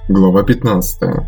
Глава 15.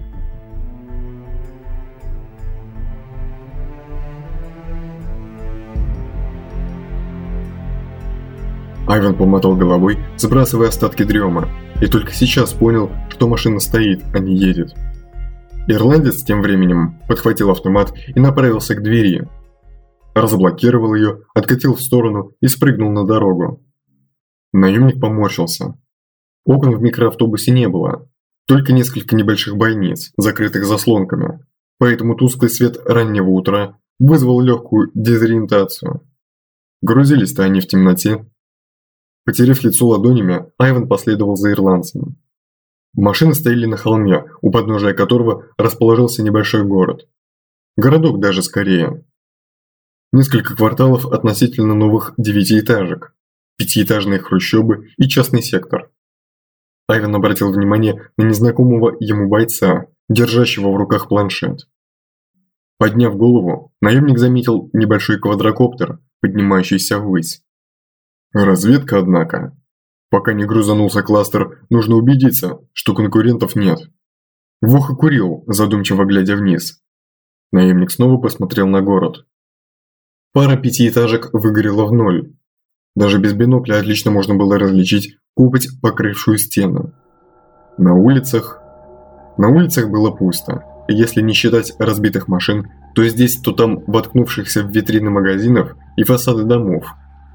Айвен помотал головой, сбрасывая остатки дрема, и только сейчас понял, что машина стоит, а не едет. Ирландец тем временем подхватил автомат и направился к двери. Разблокировал ее, откатил в сторону и спрыгнул на дорогу. Наемник поморщился. Окон в микроавтобусе не было, только несколько небольших бойниц, закрытых заслонками, поэтому тусклый свет раннего утра вызвал легкую дезориентацию. Грузились-то они в темноте. Потерев лицо ладонями, Айвен последовал за ирландцем. Машины стояли на холме, у подножия которого расположился небольшой город. Городок даже скорее. Несколько кварталов относительно новых девятиэтажек, пятиэтажные хрущобы и частный сектор. Айвен обратил внимание на незнакомого ему бойца, держащего в руках планшет. Подняв голову, наемник заметил небольшой квадрокоптер, поднимающийся ввысь. Разведка, однако. Пока не грузанулся кластер, нужно убедиться, что конкурентов нет. Воха курил, задумчиво глядя вниз. Наемник снова посмотрел на город. Пара пятиэтажек выгорела в ноль. Даже без бинокля отлично можно было различить копоть, покрывшую стену. На улицах было пусто. Если не считать разбитых машин, то здесь, то там воткнувшихся в витрины магазинов и фасады домов.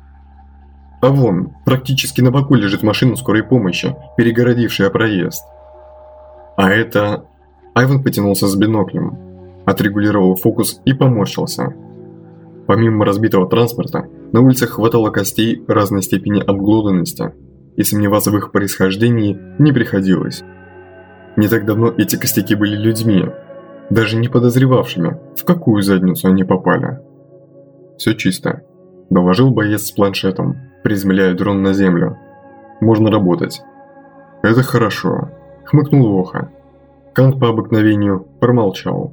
А вон, практически на боку лежит машина скорой помощи, перегородившая проезд. А это... Айвен потянулся с биноклем, отрегулировал фокус и поморщился. Помимо разбитого транспорта, на улицах хватало костей разной степени обглоданности, и сомневаться в их происхождении не приходилось. Не так давно эти костяки были людьми, даже не подозревавшими, в какую задницу они попали. «Все чисто», – доложил боец с планшетом, приземляя дрон на землю. «Можно работать». «Это хорошо», – хмыкнул Воха. Кант по обыкновению промолчал.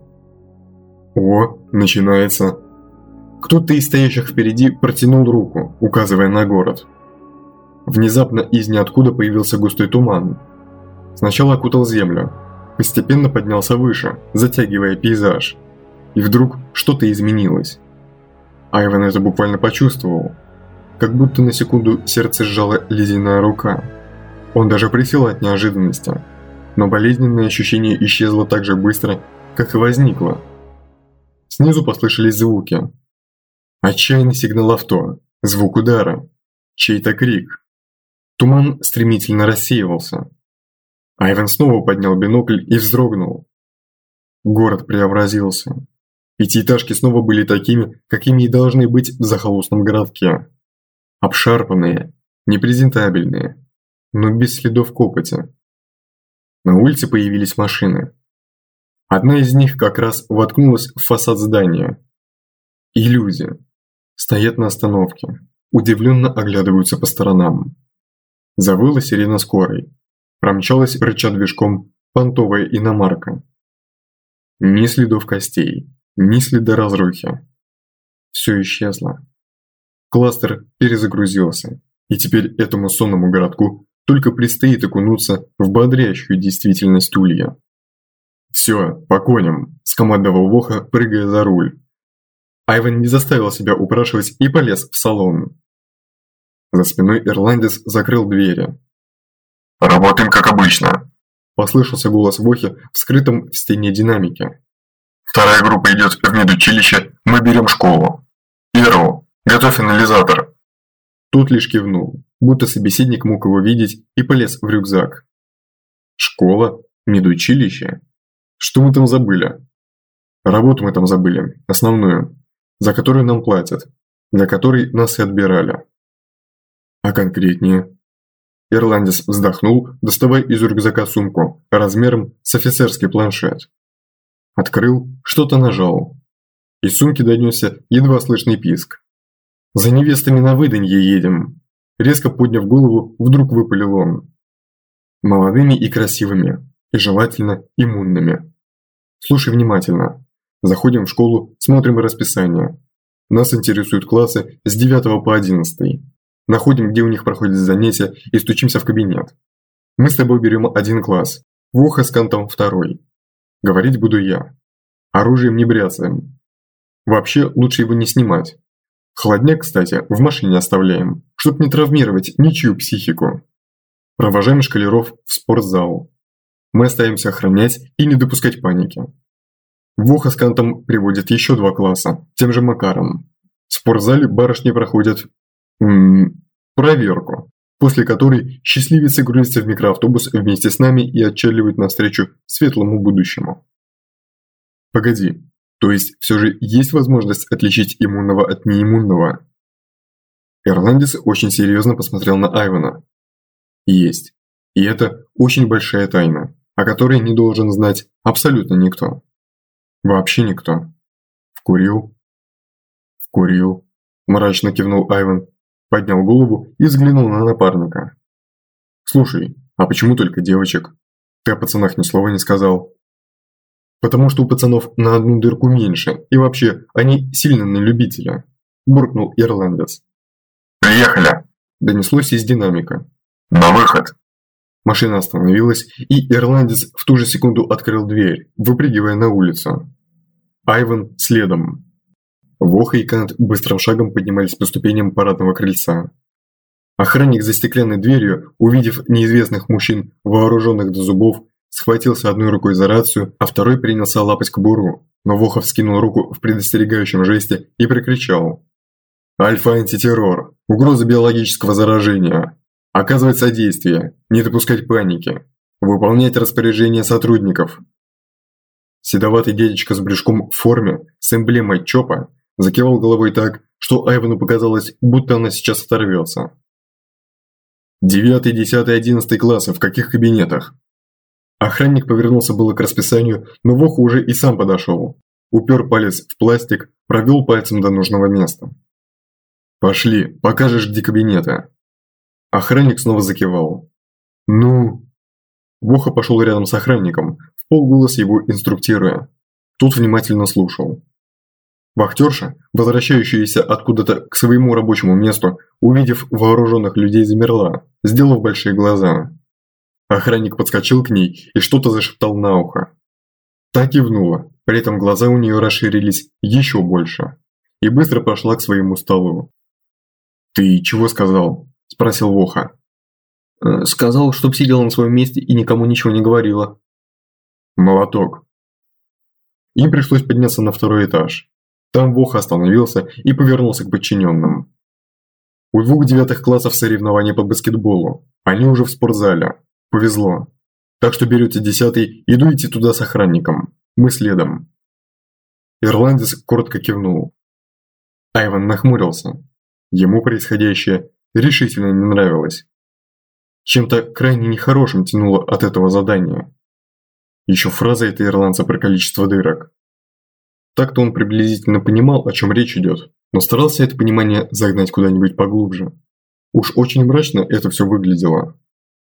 «О, начинается». Кто-то из стоящих впереди протянул руку, указывая на город. Внезапно из ниоткуда появился густой туман. Сначала окутал землю, постепенно поднялся выше, затягивая пейзаж. И вдруг что-то изменилось. Айвен это буквально почувствовал. Как будто на секунду сердце сжала ледяная рука. Он даже присел от неожиданности. Но болезненное ощущение исчезло так же быстро, как и возникло. Снизу послышались звуки. Отчаянный сигнал авто, звук удара, чей-то крик. Туман стремительно рассеивался. Айвен снова поднял бинокль и вздрогнул. Город преобразился. Пятиэтажки снова были такими, какими и должны быть в захолустном городке. Обшарпанные, непрезентабельные, но без следов копоти. На улице появились машины. Одна из них как раз воткнулась в фасад здания. И люди стоят на остановке, удивленно оглядываются по сторонам. Завыла сирена скорой. Промчалась, рыча движком, понтовая иномарка. Ни следов костей, ни следа разрухи. Все исчезло. Кластер перезагрузился, и теперь этому сонному городку только предстоит окунуться в бодрящую действительность улья. «Все, по коням», – скомандовал Воха, прыгая за руль. Айвен не заставил себя упрашивать и полез в салон. За спиной ирландец закрыл двери. «Работаем как обычно», – послышался голос Вохи в скрытом в стене динамике. «Вторая группа идет в медучилище, мы берем школу. Иру, готовь анализатор». Тот лишь кивнул, будто собеседник мог его видеть, и полез в рюкзак. «Школа? Медучилище? Что мы там забыли?» «Работу мы там забыли, основную, за которую нам платят, для которой нас и отбирали». «А конкретнее?» Ирландец вздохнул, доставая из рюкзака сумку размером с офицерский планшет. Открыл, что-то нажал. Из сумки донесся едва слышный писк. «За невестами на выданье едем!» Резко подняв голову, вдруг выпалил он. «Молодыми и красивыми, и желательно иммунными. Слушай внимательно. Заходим в школу, смотрим расписание. Нас интересуют классы с 9 по 11. Находим, где у них проходят занятия, и стучимся в кабинет. Мы с тобой берем один класс. Воха с Кантом второй. Говорить буду я. Оружием не бряцаем. Вообще, лучше его не снимать. Холодняк, кстати, в машине оставляем, чтоб не травмировать ничью психику. Провожаем школяров в спортзал. Мы остаемся охранять и не допускать паники. Воха с Кантом приводят еще 2 класса, тем же макаром. В спортзале барышни проходят проверку, после которой счастливицы грузятся в микроавтобус вместе с нами и отчаливают навстречу светлому будущему. Погоди, то есть все же есть возможность отличить иммунного от неиммунного? Ирландец очень серьезно посмотрел на Айвана. Есть. И это очень большая тайна, о которой не должен знать абсолютно никто. Вообще никто. Вкурил? Вкурил. Мрачно кивнул Айван, поднял голову и взглянул на напарника. Слушай, а почему только девочек? Ты о пацанах ни слова не сказал. Потому что у пацанов на одну дырку меньше, и вообще, они сильно на любителя, буркнул ирландец. «Приехали!» – донеслось из динамика. «На выход!» Машина остановилась, и ирландец в ту же секунду открыл дверь, выпрыгивая на улицу. Айван следом. Воха и Кант быстрым шагом поднимались по ступеням парадного крыльца. Охранник за стеклянной дверью, увидев неизвестных мужчин, вооруженных до зубов, схватился одной рукой за рацию, а второй принялся лапать кобуру, но Воха вскинул руку в предостерегающем жесте и прикричал. «Альфа-антитеррор! Угроза биологического заражения! Оказывать содействие! Не допускать паники! Выполнять распоряжения сотрудников!» Седоватый дядечка с брюшком в форме, с эмблемой ЧОПа, закивал головой так, что Айвану показалось, будто она сейчас оторвется. 9, 10, 11 классы в каких кабинетах? Охранник повернулся было к расписанию, но Воха уже и сам подошел. Упер палец в пластик, провел пальцем до нужного места. «Пошли, покажешь, где кабинеты». Охранник снова закивал. «Ну?» Воха пошел рядом с охранником, вполголоса его инструктируя. Тот внимательно слушал. Вахтерша, возвращающаяся откуда-то к своему рабочему месту, увидев вооруженных людей, замерла, сделав большие глаза. Охранник подскочил к ней и что-то зашептал на ухо. Та кивнула, при этом глаза у нее расширились еще больше, и быстро пошла к своему столу. «Ты чего сказал?» – спросил Воха. «Сказал, чтоб сидела на своем месте и никому ничего не говорила». «Молоток». Им пришлось подняться на 2-й этаж. Там Воха остановился и повернулся к подчиненным. У 2 9 классов соревнования по баскетболу. Они уже в спортзале. Повезло. Так что берете 10-й и дуете туда с охранником. Мы следом. Ирландец коротко кивнул. Айван нахмурился. Ему происходящее решительно не нравилось. Чем-то крайне нехорошим тянуло от этого задания. Еще фраза этой ирландца про количество дырок. Так-то он приблизительно понимал, о чем речь идет, но старался это понимание загнать куда-нибудь поглубже. Уж очень мрачно это все выглядело.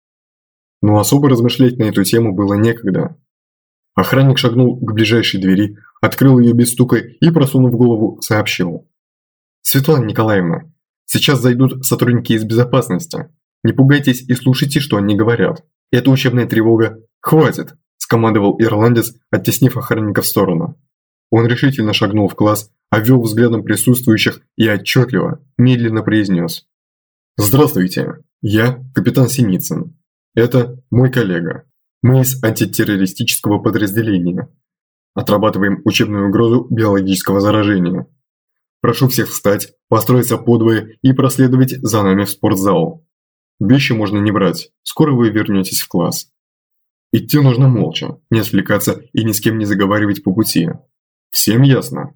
Но особо размышлять на эту тему было некогда. Охранник шагнул к ближайшей двери, открыл ее без стука и, просунув голову, сообщил. «Светлана Николаевна, сейчас зайдут сотрудники из безопасности. Не пугайтесь и слушайте, что они говорят. Это учебная тревога. Хватит!» – скомандовал ирландец, оттеснив охранника в сторону. Он решительно шагнул в класс, обвел взглядом присутствующих и отчетливо, медленно произнес. «Здравствуйте, я капитан Синицын. Это мой коллега. Мы из антитеррористического подразделения. Отрабатываем учебную угрозу биологического заражения. Прошу всех встать, построиться подвое и проследовать за нами в спортзал. Вещи можно не брать, скоро вы вернетесь в класс. Идти нужно молча, не отвлекаться и ни с кем не заговаривать по пути. Всем ясно?»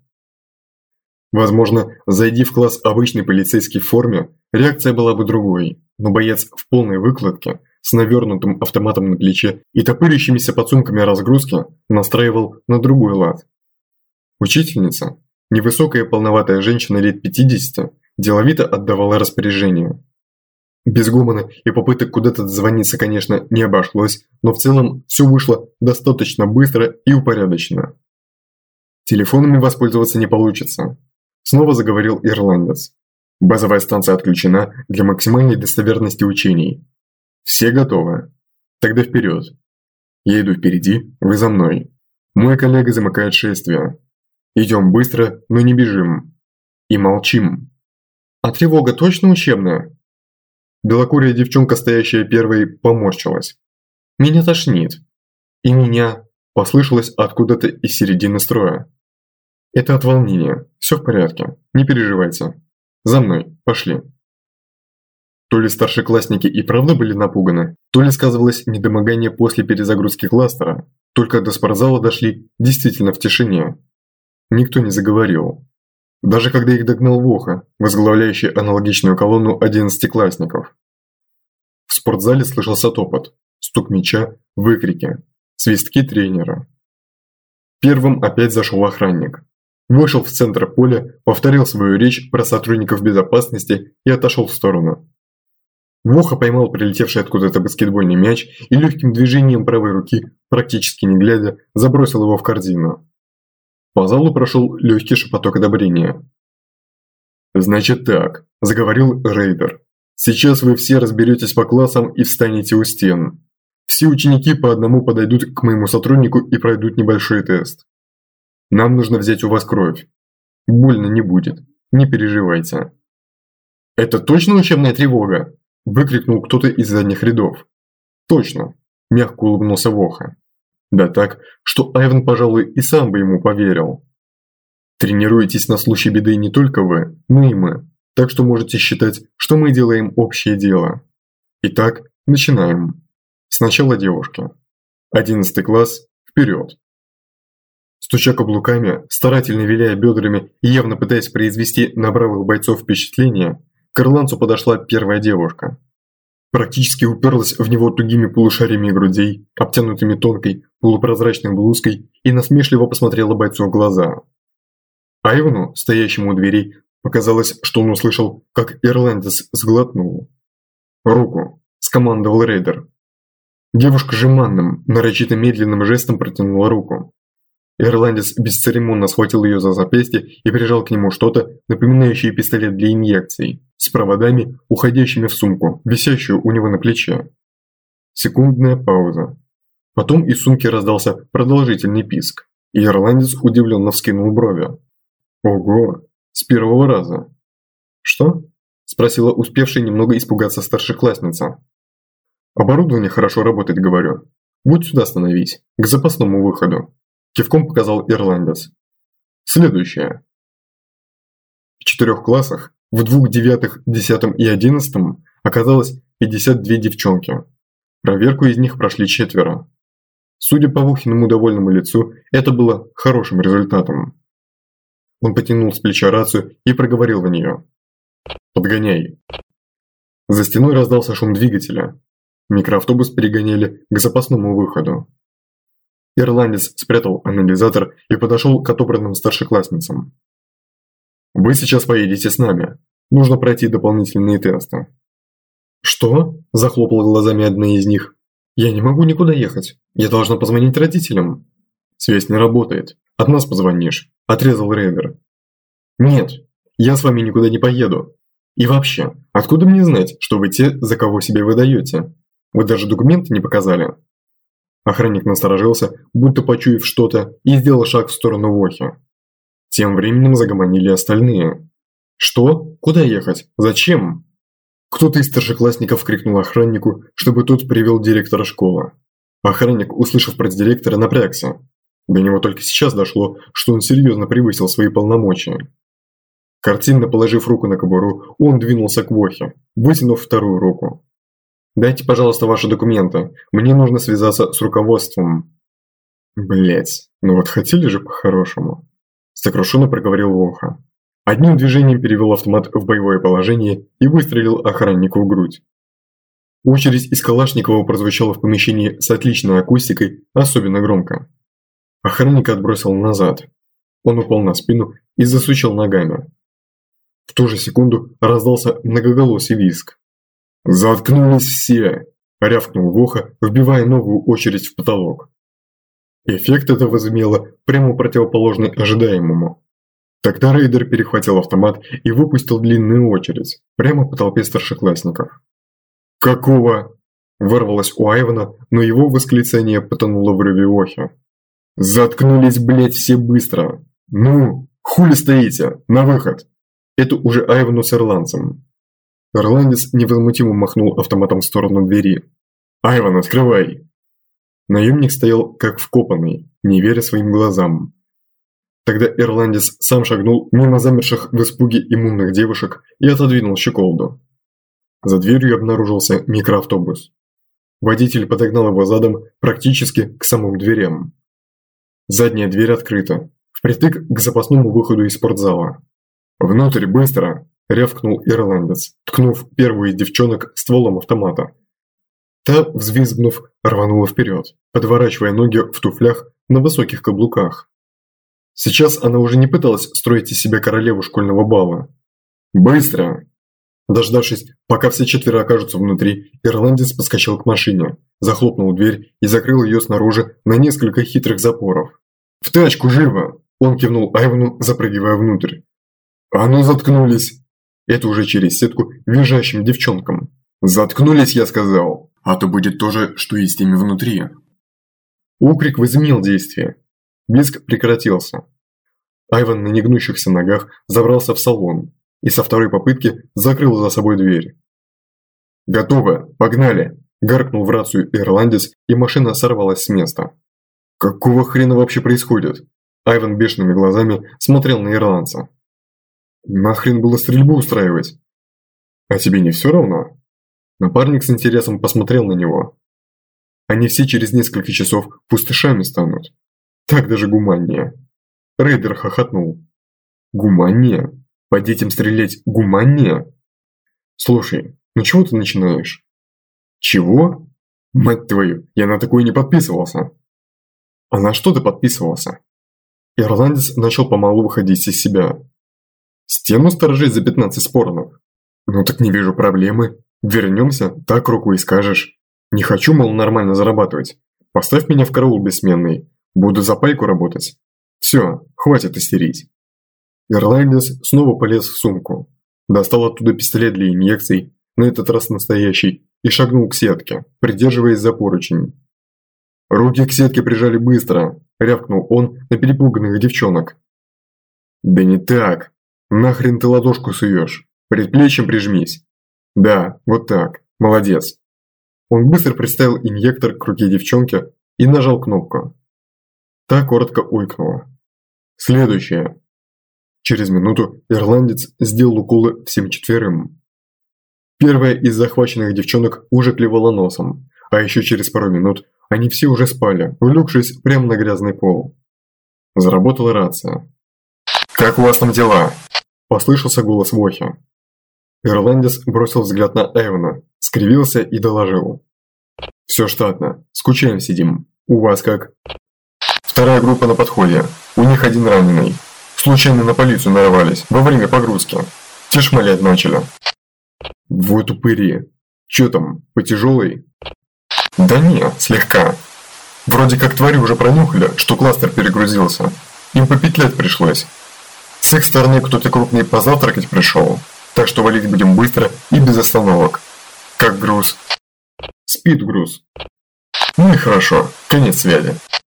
Возможно, зайди в класс обычной полицейской форме, реакция была бы другой, но боец в полной выкладке, с навернутым автоматом на плече и топырящимися подсумками разгрузки, настраивал на другой лад. Учительница, невысокая полноватая женщина лет 50, деловито отдавала распоряжение. Без гомона и попыток куда-то дозвониться, конечно, не обошлось, но в целом все вышло достаточно быстро и упорядоченно. «Телефонами воспользоваться не получится», – снова заговорил ирландец. «Базовая станция отключена для максимальной достоверности учений. Все готовы? Тогда вперед!» Я иду впереди, вы за мной. Мой коллега замыкает шествие. Идем быстро, но не бежим. И молчим. А тревога точно учебная? Белокурая девчонка, стоящая первой, поморщилась. Меня тошнит. И меня послышалось откуда-то из середины строя. Это от волнения. Все в порядке. Не переживайте. За мной. Пошли. То ли старшеклассники и правда были напуганы, то ли сказывалось недомогание после перезагрузки кластера. Только до спортзала дошли действительно в тишине. Никто не заговорил. Даже когда их догнал Воха, возглавляющий аналогичную колонну 11-классников. В спортзале слышался топот, стук мяча, выкрики, свистки тренера. Первым опять зашел охранник. Вышел в центр поля, повторил свою речь про сотрудников безопасности и отошел в сторону. Воха поймал прилетевший откуда-то баскетбольный мяч и легким движением правой руки, практически не глядя, забросил его в корзину. По залу прошел легкий шепоток одобрения. «Значит так», – заговорил Рейдер. «Сейчас вы все разберетесь по классам и встанете у стен. Все ученики по одному подойдут к моему сотруднику и пройдут небольшой тест. Нам нужно взять у вас кровь. Больно не будет, не переживайте». «Это точно учебная тревога?» – выкрикнул кто-то из задних рядов. «Точно», – мягко улыбнулся Воха. Да так, что Айвен, пожалуй, и сам бы ему поверил. Тренируетесь на случай беды не только вы, но и мы, так что можете считать, что мы делаем общее дело. Итак, начинаем. Сначала девушки. 11 класс, вперед. Стуча каблуками, старательно виляя бедрами и явно пытаясь произвести на бравых бойцов впечатление, к ирландцу подошла первая девушка. Практически уперлась в него тугими полушариями грудей, обтянутыми тонкой, полупрозрачной блузкой, и насмешливо посмотрела бойцу в глаза. Айвену, стоящему у дверей, показалось, что он услышал, как ирландец сглотнул. «Руку!» – скомандовал Рейдер. Девушка жеманным, нарочито медленным жестом протянула руку. Ирландец бесцеремонно схватил ее за запястье и прижал к нему что-то, напоминающее пистолет для инъекций, с проводами, уходящими в сумку, висящую у него на плече. Секундная пауза. Потом из сумки раздался продолжительный писк, и ирландец удивленно вскинул брови. «Ого! С первого раза!» «Что?» – спросила успевшая немного испугаться старшеклассница. «Оборудование хорошо работает, говорю. Вот сюда становись, к запасному выходу», – кивком показал ирландец. «Следующее. В 4 классах, в 2 9, 10 и 11 оказалось 52 девчонки. Проверку из них прошли 4. Судя по Вухиному довольному лицу, это было хорошим результатом. Он потянул с плеча рацию и проговорил в нее. «Подгоняй». За стеной раздался шум двигателя. Микроавтобус перегоняли к запасному выходу. Ирландец спрятал анализатор и подошел к отобранным старшеклассницам. «Вы сейчас поедете с нами. Нужно пройти дополнительные тесты». «Что?» – захлопала глазами одна из них. «Я не могу никуда ехать. Я должна позвонить родителям». «Связь не работает. От нас позвонишь», – отрезал Рейдер. «Нет, я с вами никуда не поеду. И вообще, откуда мне знать, что вы те, за кого себя выдаете? Вы даже документы не показали». Охранник насторожился, будто почуяв что-то, и сделал шаг в сторону Вохи. Тем временем загомонили остальные. «Что? Куда ехать? Зачем?» Кто-то из старшеклассников крикнул охраннику, чтобы тот привел директора школы. Охранник, услышав про директора, напрягся. До него только сейчас дошло, что он серьезно превысил свои полномочия. Картинно положив руку на кобуру, он двинулся к Вохе, вытянув вторую руку. «Дайте, пожалуйста, ваши документы. Мне нужно связаться с руководством». «Блять, ну вот хотели же по-хорошему», – сокрушенно проговорил Воха. Одним движением перевел автомат в боевое положение и выстрелил охраннику в грудь. Очередь из Калашникова прозвучала в помещении с отличной акустикой, особенно громко. Охранника отбросил назад. Он упал на спину и засучил ногами. В ту же секунду раздался многоголосый визг. «Заткнулись все!» – рявкнул Воха, вбивая новую очередь в потолок. Эффект это возымело прямо противоположный ожидаемому. Тогда Рейдер перехватил автомат и выпустил длинную очередь, прямо по толпе старшеклассников. «Какого?» – вырвалось у Айвана, но его восклицание потонуло в реве охи. «Заткнулись, блять, все быстро! Ну, хули стоите? На выход!» Это уже Айвану с ирландцем. Ирландец невозмутимо махнул автоматом в сторону двери. «Айван, открывай!» Наемник стоял как вкопанный, не веря своим глазам. Тогда ирландец сам шагнул мимо замерших в испуге иммунных девушек и отодвинул щеколду. За дверью обнаружился микроавтобус. Водитель подогнал его задом практически к самым дверям. Задняя дверь открыта, впритык к запасному выходу из спортзала. «Внутрь, быстро!» – рявкнул ирландец, ткнув первую из девчонок стволом автомата. Та, взвизгнув, рванула вперед, подворачивая ноги в туфлях на высоких каблуках. Сейчас она уже не пыталась строить из себя королеву школьного бала. «Быстро!» Дождавшись, пока все четверо окажутся внутри, ирландец подскочил к машине, захлопнул дверь и закрыл ее снаружи на несколько хитрых запоров. «В тачку, живо!» – он кивнул Айвану, запрыгивая внутрь. «А ну заткнулись!» Это уже через сетку визжащим девчонкам. «Заткнулись, я сказал! А то будет то же, что и с теми внутри!» Укрик возымел действие. Визг прекратился. Айван на негнущихся ногах забрался в салон и со второй попытки закрыл за собой дверь. «Готово! Погнали!» – гаркнул в рацию ирландец, и машина сорвалась с места. «Какого хрена вообще происходит?» Айван бешеными глазами смотрел на ирландца. «Нахрен было стрельбу устраивать?» «А тебе не все равно?» Напарник с интересом посмотрел на него. «Они все через несколько часов пустышами станут. Так даже гуманнее». Рейдер хохотнул. «Гуманнее? По детям стрелять гуманнее? Слушай, ну чего ты начинаешь?» «Чего? Мать твою, я на такое не подписывался!» «А на что ты подписывался?» Ирландец начал помалу выходить из себя. «Стену сторожить за 15 спорнов? Ну так не вижу проблемы. Вернемся, так руку и скажешь. Не хочу, мол, нормально зарабатывать. Поставь меня в караул бессменный. Буду за пайку работать. Все, хватит истерить». Ирландец снова полез в сумку. Достал оттуда пистолет для инъекций, на этот раз настоящий, и шагнул к сетке, придерживаясь за поручень. «Руки к сетке прижали быстро», – рявкнул он на перепуганных девчонок. «Да не так. Нахрен ты ладошку суешь? Предплечьем прижмись». «Да, вот так. Молодец». Он быстро приставил инъектор к руке девчонки и нажал кнопку. Та коротко ойкнула. «Следующее». Через минуту ирландец сделал уколы всем четверым. Первая из захваченных девчонок уже клевала носом, а еще через пару минут они все уже спали, улегшись прямо на грязный пол. Заработала рация. «Как у вас там дела?» – послышался голос Вохи. Ирландец бросил взгляд на Айвана, скривился и доложил. «Все штатно. Скучаем сидим. У вас как?» «Вторая группа на подходе. У них один раненый. Случайно на полицию нарвались во время погрузки. Те шмалять начали». «Вот упыри. Че там, по тяжелой?» «Да нет, слегка. Вроде как твари уже пронюхали, что кластер перегрузился. Им попетлять пришлось. С их стороны кто-то крупный позавтракать пришел, так что валить будем быстро и без остановок. Как груз?» «Спит груз». «Ну и хорошо, конец связи».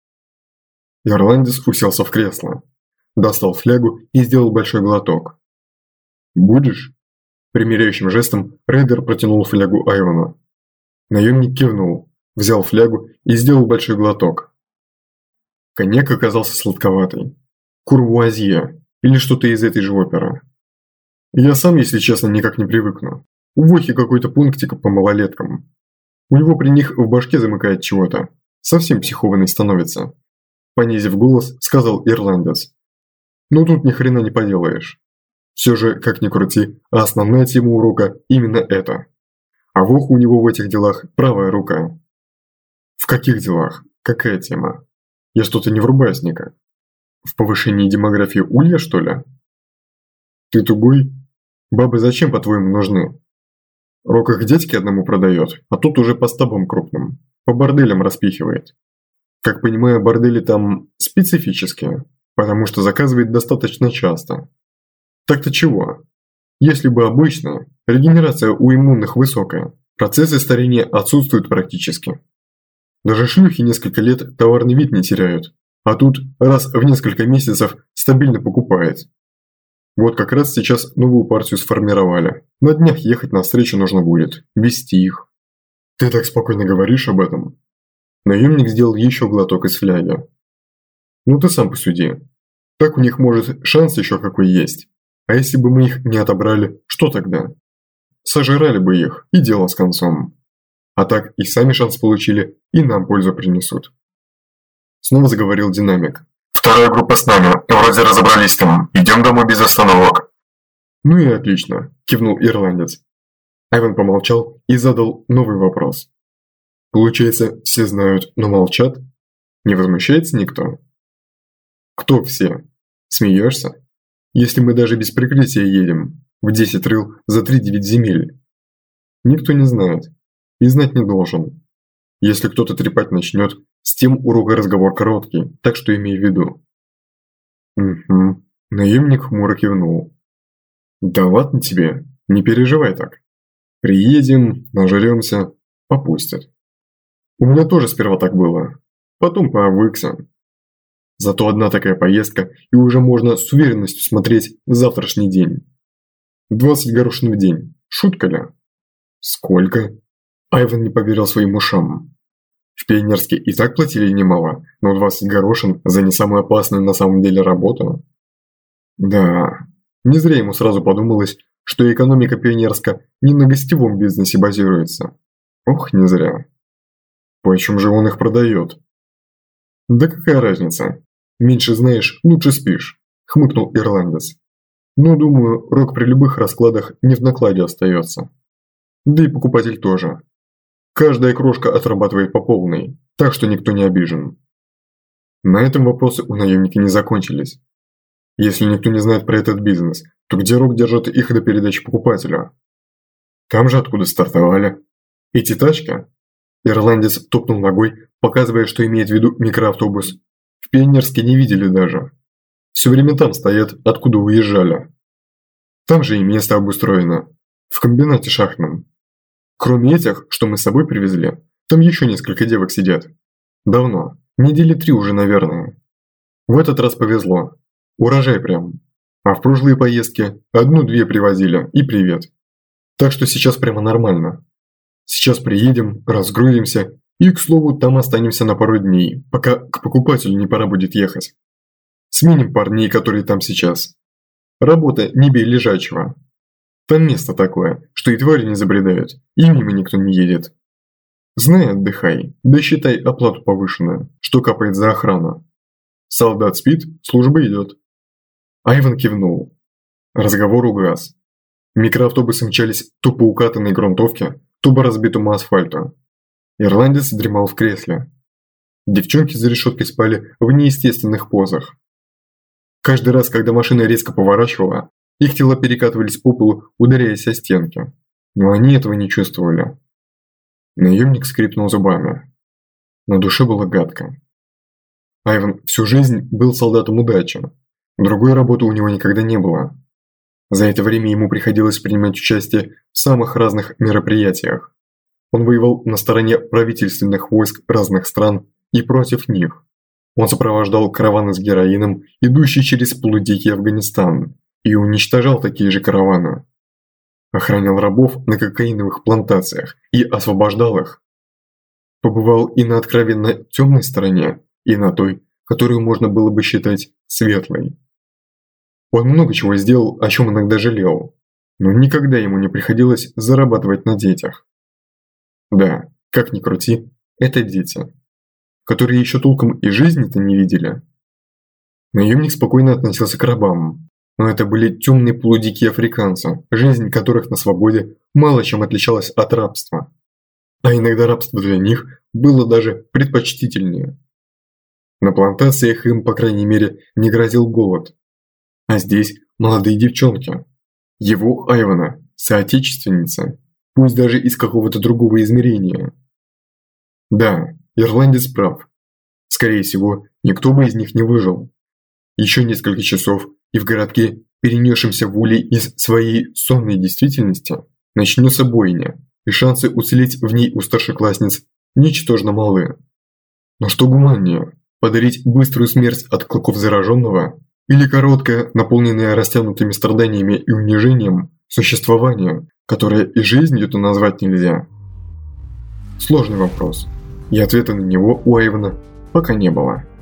Ирландец уселся в кресло, достал флягу и сделал большой глоток. «Будешь?» Примиряющим жестом Рейдер протянул флягу Айвану. Наемник кивнул, взял флягу и сделал большой глоток. Коньяк оказался сладковатый. Курвуазье или что-то из этой же оперы. Я сам, если честно, никак не привыкну. У Вохи какой-то пунктик по малолеткам. У него при них в башке замыкает чего-то. Совсем психованный становится. Понизив голос, сказал ирландец. «Ну тут ни хрена не поделаешь. Все же, как ни крути, а основная тема урока именно это. А Вох у него в этих делах правая рука». «В каких делах? Какая тема? Я что-то не врубаюсь никак. В повышении демографии улья, что ли?» «Ты тугой? Бабы зачем, по-твоему, нужны? Рок их дядьке одному продает, а тут уже по стабам крупным, по борделям распихивает. Как понимаю, бордели там специфические, потому что заказывает достаточно часто. Так-то чего? Если бы обычно, регенерация у иммунных высокая, Процессы старения отсутствуют практически. Даже шлюхи несколько лет товарный вид не теряют, а тут раз в несколько месяцев стабильно покупает. Вот как раз сейчас новую партию сформировали. На днях ехать навстречу нужно будет, вести их. Ты так спокойно говоришь об этом. Наемник сделал еще глоток из фляги. Ну ты сам посуди. Так у них может шанс еще какой есть. А если бы мы их не отобрали, что тогда? Сожрали бы их, и дело с концом. А так и сами шанс получили, и нам пользу принесут. Снова заговорил динамик. Вторая группа с нами, вроде разобрались там, идем домой без остановок. Ну и отлично, кивнул ирландец. Айван помолчал и задал новый вопрос. Получается, все знают, но молчат? Не возмущается никто? Кто все? Смеешься? Если мы даже без прикрытия едем, в 10 рыл за 3-9 земель. Никто не знает. И знать не должен. Если кто-то трепать начнет, с тем урок и разговор короткий, так что имей в виду. Угу. Наемник хмуро кивнул. Да ладно тебе, не переживай так. Приедем, нажремся, попустят. У меня тоже сперва так было. Потом повыкся. Зато одна такая поездка, и уже можно с уверенностью смотреть в завтрашний день. 20 горошин в день. Шутка ли? Сколько? Айван не поверил своим ушам. В Пионерске и так платили немало, но 20 горошин за не самую опасную на самом деле работу? Да, не зря ему сразу подумалось, что экономика Пионерска не на гостевом бизнесе базируется. Ох, не зря. Почему же он их продает? Да какая разница? Меньше знаешь, лучше спишь, хмыкнул ирландец. Но думаю, рок при любых раскладах не в накладе остается. Да и покупатель тоже. Каждая крошка отрабатывает по полной, так что никто не обижен. На этом вопросы у наемника не закончились. Если никто не знает про этот бизнес, то где рок держит их до передачи покупателя? Там же откуда стартовали. Эти тачки? Ирландец топнул ногой, показывая, что имеет в виду микроавтобус. В Пионерске не видели даже. Все время там стоят, откуда уезжали. Там же и место обустроено. В комбинате шахтном. Кроме этих, что мы с собой привезли, там еще несколько девок сидят. Давно. Недели 3 уже, наверное. В этот раз повезло. Урожай прям. А в прошлые поездки 1-2 привозили, и привет. Так что сейчас прямо нормально. Сейчас приедем, разгрузимся и, к слову, там останемся на пару дней, пока к покупателю не пора будет ехать. Сменим парней, которые там сейчас. Работа не бей лежачего. Там место такое, что и твари не забредают, и мимо никто не едет. Знай, отдыхай, да считай оплату повышенную, что капает за охрану. Солдат спит, служба идет. Айван кивнул. Разговор угас. Микроавтобусы мчались то по укатанной грунтовке, то по разбитому асфальту. Ирландец дремал в кресле. Девчонки за решеткой спали в неестественных позах. Каждый раз, когда машина резко поворачивала, их тела перекатывались по полу, ударяясь о стенки. Но они этого не чувствовали. Наемник скрипнул зубами. На душе было гадко. Айван всю жизнь был солдатом удачи. Другой работы у него никогда не было. За это время ему приходилось принимать участие в самых разных мероприятиях. Он воевал на стороне правительственных войск разных стран и против них. Он сопровождал караваны с героином, идущие через полудикий Афганистан, и уничтожал такие же караваны. Охранял рабов на кокаиновых плантациях и освобождал их. Побывал и на откровенно темной стороне, и на той, которую можно было бы считать светлой. Он много чего сделал, о чем иногда жалел, но никогда ему не приходилось зарабатывать на детях. Да, как ни крути, это дети, которые еще толком и жизни-то не видели. Наемник спокойно относился к рабам, но это были темные полудикие африканцы, жизнь которых на свободе мало чем отличалась от рабства. А иногда рабство для них было даже предпочтительнее. На плантациях им, по крайней мере, не грозил голод. А здесь молодые девчонки. Его, Айвана, соотечественница, пусть даже из какого-то другого измерения. Да, ирландец прав. Скорее всего, никто бы из них не выжил. Еще несколько часов, и в городке, перенесшемся в улей из своей сонной действительности, начнется бойня, и шансы уцелеть в ней у старшеклассниц ничтожно малы. Но что гуманнее, подарить быструю смерть от клыков зараженного или короткое, наполненное растянутыми страданиями и унижением, существование, которое и жизнью-то назвать нельзя? Сложный вопрос, и ответа на него у Айвена пока не было.